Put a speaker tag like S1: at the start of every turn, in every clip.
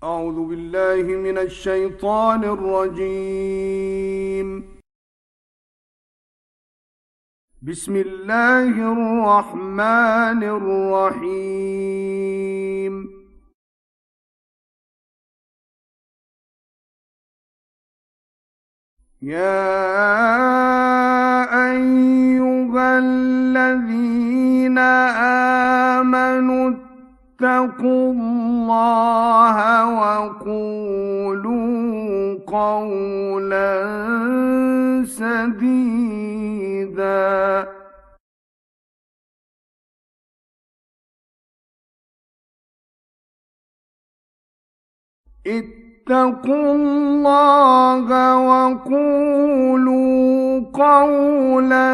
S1: أعوذ بالله من الشيطان الرجيم. بسم الله الرحمن الرحيم. يا أيها الذين آمنوا اتقوا الله وقولوا قولا سديدا اتقوا الله وقولوا قولا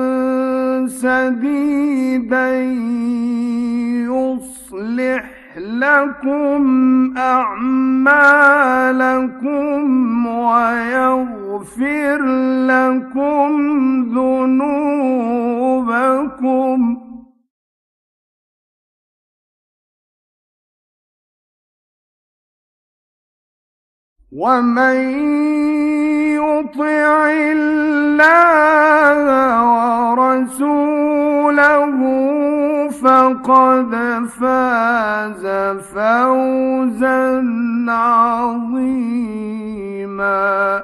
S1: سديدا يصلح لكم أعمالكم ويغفر لكم ذنوبكم ومن يطع الله ورسوله فقد فاز فوزا عظيما.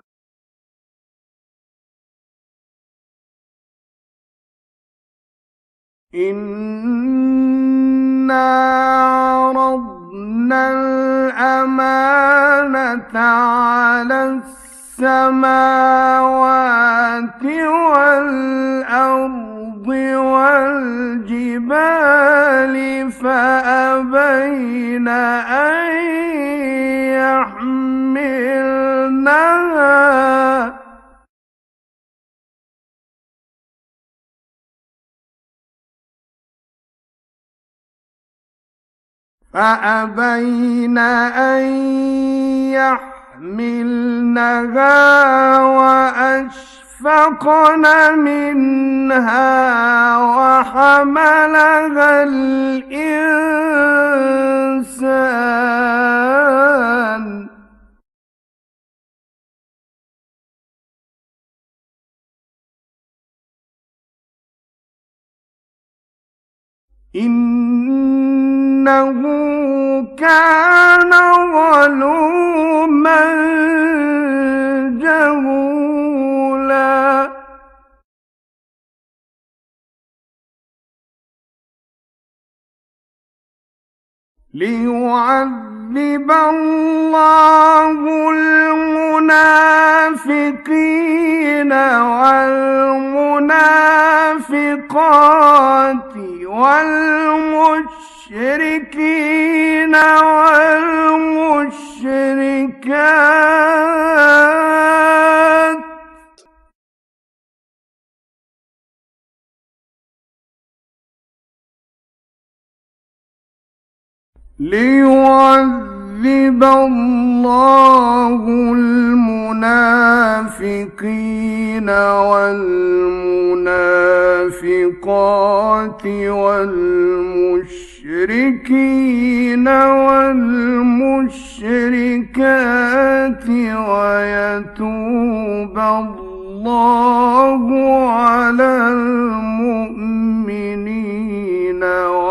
S1: إنا عرضنا الأمانة على السماوات والأرض والجبال فأبين أن يحملنها وأشفقن منها وحملها الإنسان إنه كان ظلوما جهولا. ليعذب الله المنافقين والمنافقات والمشركين والمشركات ليعذب الله المنافقين والمنافقات والمشركين والمشركات ويتوب الله على المؤمنين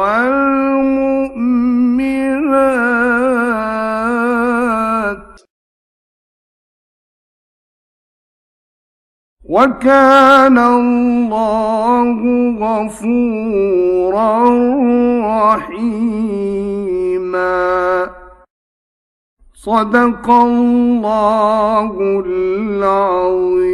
S1: والمؤمنات وكان الله غفورا رحيما. صدق الله العظيم.